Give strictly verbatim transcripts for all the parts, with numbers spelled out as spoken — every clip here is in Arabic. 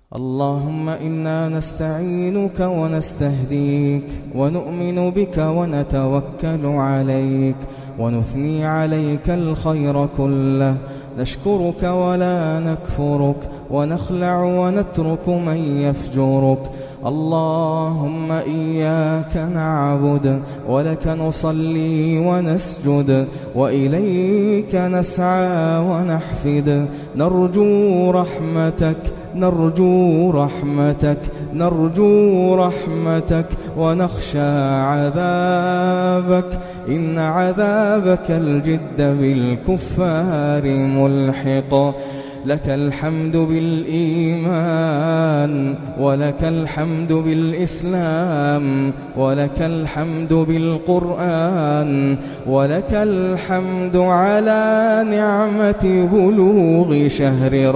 اللهم إنا نستعينك ونستهديك ونؤمن بك ونتوكل عليك ونثني عليك الخير كله، نشكرك ولا نكفرك ونخلع ونترك من يفجرك. اللهم إياك نعبد ولك نصلي ونسجد وإليك نسعى ونحفد، نرجو رحمتك نرجو رحمتك نرجو رحمتك ونخشى عذابك، إن عذابك الجد بالكفار ملحق. لك الحمد بالإيمان ولك الحمد بالإسلام ولك الحمد بالقرآن ولك الحمد على نعمة بلوغ شهر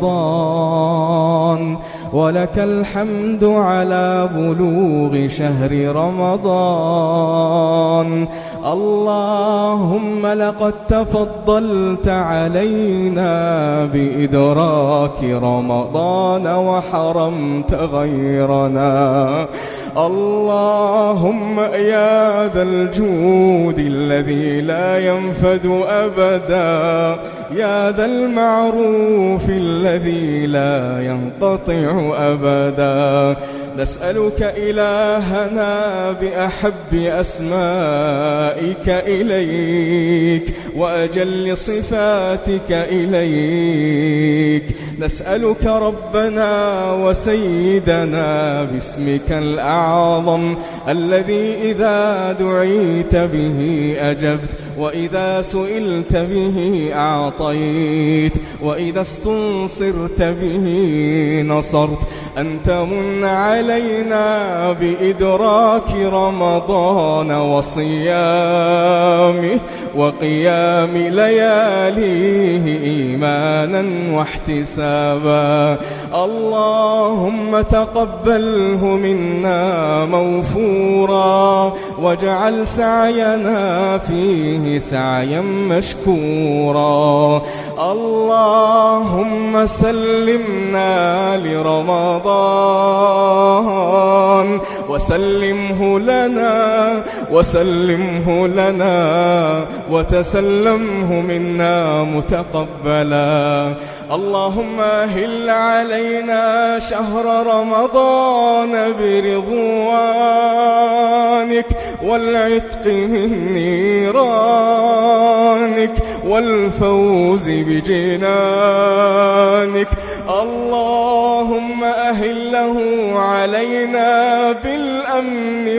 رمضان ولك الحمد على بلوغ شهر رمضان. اللهم لقد تفضلت علينا بإدراك رمضان وحرمت غيرنا. اللهم يا ذا الجود الذي لا ينفد أبدا، يا ذا المعروف الذي لا ينقطع أبدا، نسألك إلهنا بأحب أسمائك إليك وأجل صفاتك إليك، نسألك ربنا وسيدنا باسمك الأعظم الذي إذا دعيت به أجبت وإذا سئلت به أعطيت وإذا استنصرت به نصرت، أن تمن علينا بإدراك رمضان وصيامه وقيام لياليه إيمانا واحتسابا. اللهم تقبله منا موفورا واجعل سعينا فيه سعيا مشكورا. اللهم سلمنا لرمضان وسلمه لنا وسلمه لنا وتسلمه منا متقبلا. اللهم أهل علينا شهر رمضان برضوانك والعتق من نيرانك والفوز بجنانك. اللهم أهله علينا بالأمن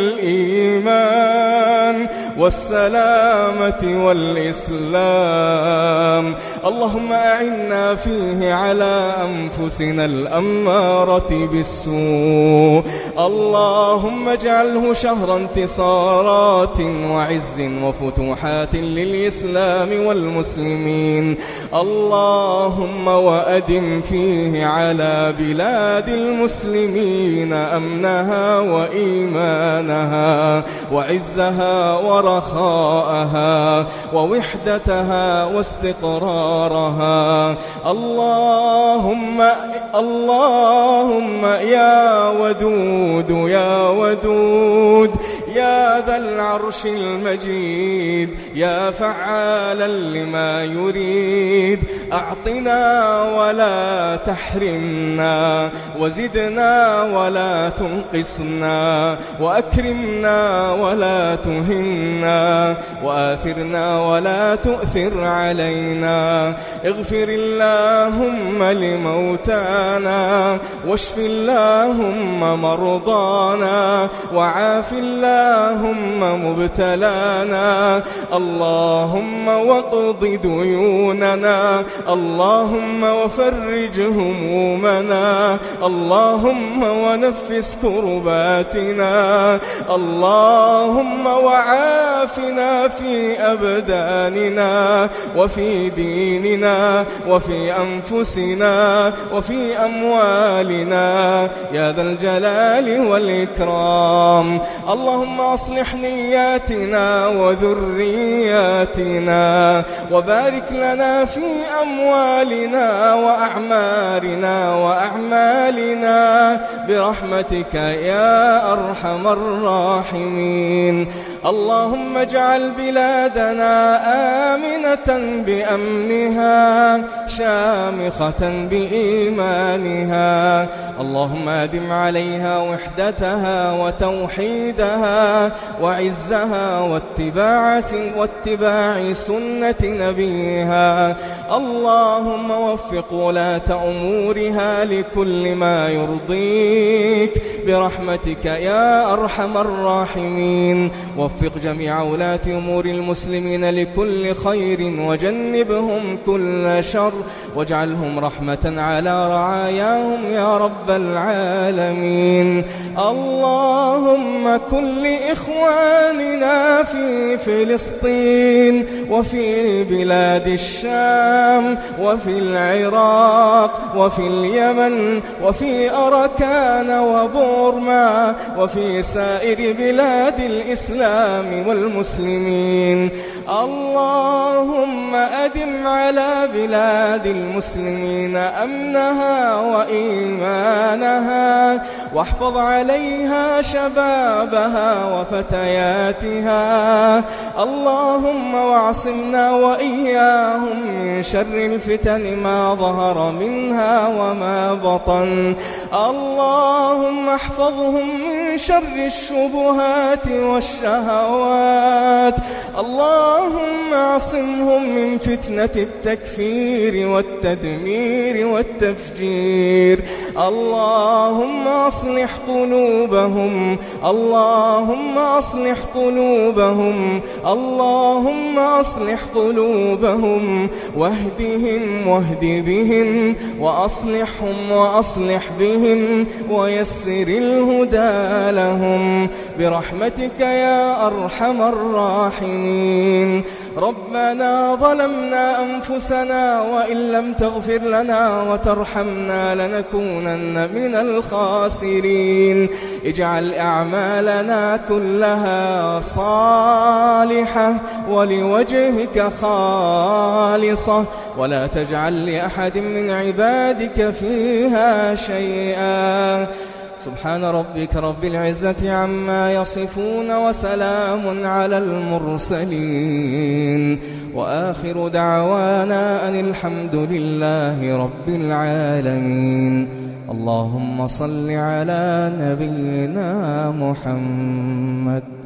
والإيمان والسلامة والإسلام. اللهم أعنا فيه على أنفسنا الأمارة بالسوء. اللهم اجعله شهر انتصارات وعز وفتوحات للإسلام والمسلمين. اللهم وأدم فيه على بلاد المسلمين أمنها وإيمانها وعزها ورخاءها ووحدتها واستقرارها. اللهم اللهم يا ودود يا ودود يا ذا العرش المجيد يا فعالا لما يريد، أعطنا ولا تحرمنا وزدنا ولا تنقصنا وأكرمنا ولا تهنا وآثرنا ولا تؤثر علينا. اغفر اللهم لموتانا واشف اللهم مرضانا وعاف اللهم مبتلانا. اللهم واقض ديوننا، اللهم وفرج همومنا، اللهم ونفس كرباتنا، اللهم وعافنا في أبداننا وفي ديننا وفي أنفسنا وفي أموالنا يا ذا الجلال والإكرام. اللهم أصلح نياتنا وذرياتنا وبارك لنا في أموالنا وأعمارنا وأعمالنا برحمتك يا أرحم الراحمين. اللهم اجعل بلادنا آمنة بأمنها شامخة بإيمانها. اللهم أدم عليها وحدتها وتوحيدها وعزها واتباع, واتباع سنة نبيها. اللهم وفق ولاة أمورها لكل ما يرضيك برحمتك يا أرحم الراحمين. وفق جميع ولاة أمور المسلمين لكل خير وجنبهم كل شر، واجعلهم رحمة على رعاياهم يا رب العالمين. اللهم كن لإخواننا في فلسطين وفي بلاد الشام وفي العراق وفي اليمن وفي أركان وبورما وفي سائر بلاد الإسلام والمسلمين. اللهم أدم على بلاد المسلمين أمنها وإيمانها، واحفظ عليها شبابها وفتياتها. اللهم واعصمنا وإياهم من شر الفتن ما ظهر منها وما بطن. اللهم احفظهم من شر الشبهات والشهوات. اللهم اعصمهم من فتنة التكفير والتدمير والتفجير. اللهم أصلح قلوبهم، اللهم أصلح قلوبهم، اللهم أصلح قلوبهم، واهدهم واهد بهم، وأصلحهم وأصلح بهم، ويسر الهدى لهم برحمتك يا أرحم الراحمين. ربنا ظلمنا أنفسنا وإن لم تغفر لنا وترحمنا لنكونن من الخاسرين. اجعل أعمالنا كلها صالحة ولوجهك خالصة، ولا تجعل لأحد من عبادك فيها شيئا. سبحان ربك رب العزة عما يصفون، وسلام على المرسلين، وآخر دعوانا أن الحمد لله رب العالمين. اللهم صل على نبينا محمد.